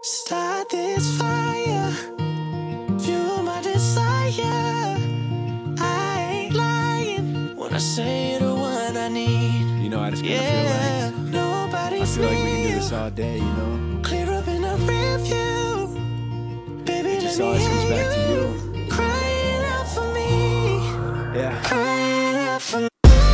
Start this fire, fuel my desire. I ain't lying when I say the one I need. You know, I just kind of feel like nobody's we can do this all day, you know? Clear up in a review. Baby, It just let me always comes hear back to you. crying out for me. Yeah. Crying out for me.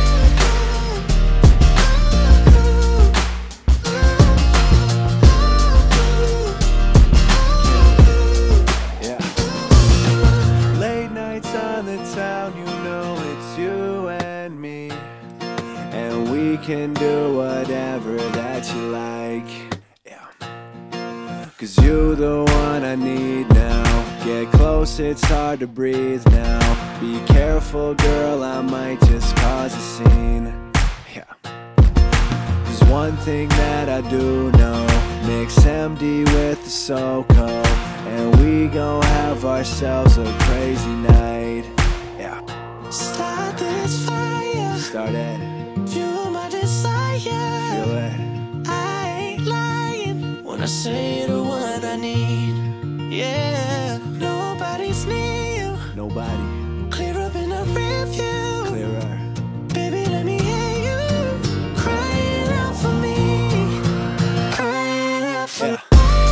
Late nights on the town, you know it's you and me, and we can do whatever that you like. Yeah. Cause you the one I need now. Get close, it's hard to breathe now. Be careful, girl, I might just cause a scene. Yeah. There's one thing that I do know, mix MD with the SoCo, and we gon' have ourselves a crazy night. Yeah. Start this fire. Start it. Fuel my desire. Feel it. I ain't lying when I say the one I need. Yeah, nobody's near you. Nobody. Clear up in a review. Clearer. Baby, let me hear you crying out for me. Crying out for me. Yeah.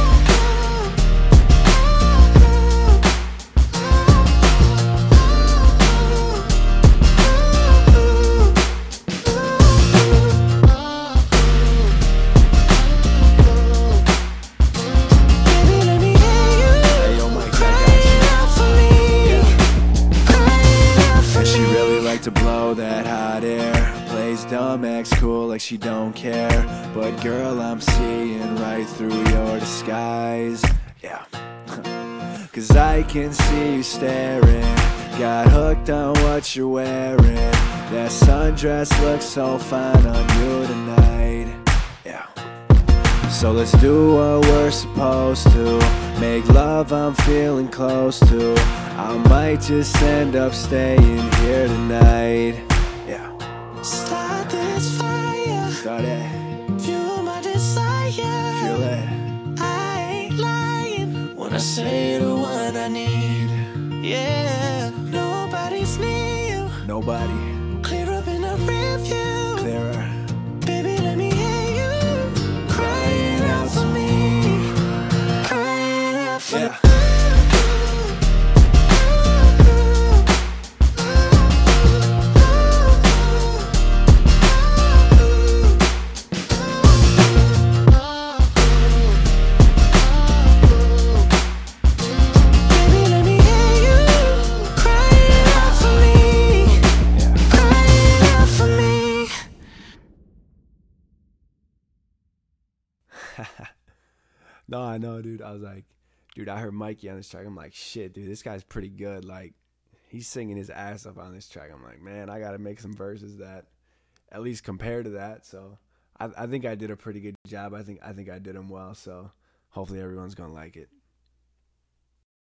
To blow that hot air, plays dumb, acts cool like she don't care, but girl, I'm seeing right through your disguise. Yeah. Cause I can see you staring, got hooked on what you're wearing. That sundress looks so fine on you tonight. Yeah. So let's do what we're supposed to, make love I'm feeling close to. I might just end up staying here tonight. Yeah. Start this fire. Start it. Fuel my desire. Feel it. I ain't lying when I say the one I need. Yeah, nobody's near you. Nobody. Clear up in a review. Clearer. Baby, let me hear you crying out for me. Crying out for me. Yeah. No, I know, dude. I was like, dude, I heard Mikey on this track. I'm like, shit, dude, this guy's pretty good. Like, he's singing his ass off on this track. I'm like, man, I got to make some verses that at least compare to that. So I think I did a pretty good job. I think I did them well. So hopefully everyone's going to like it.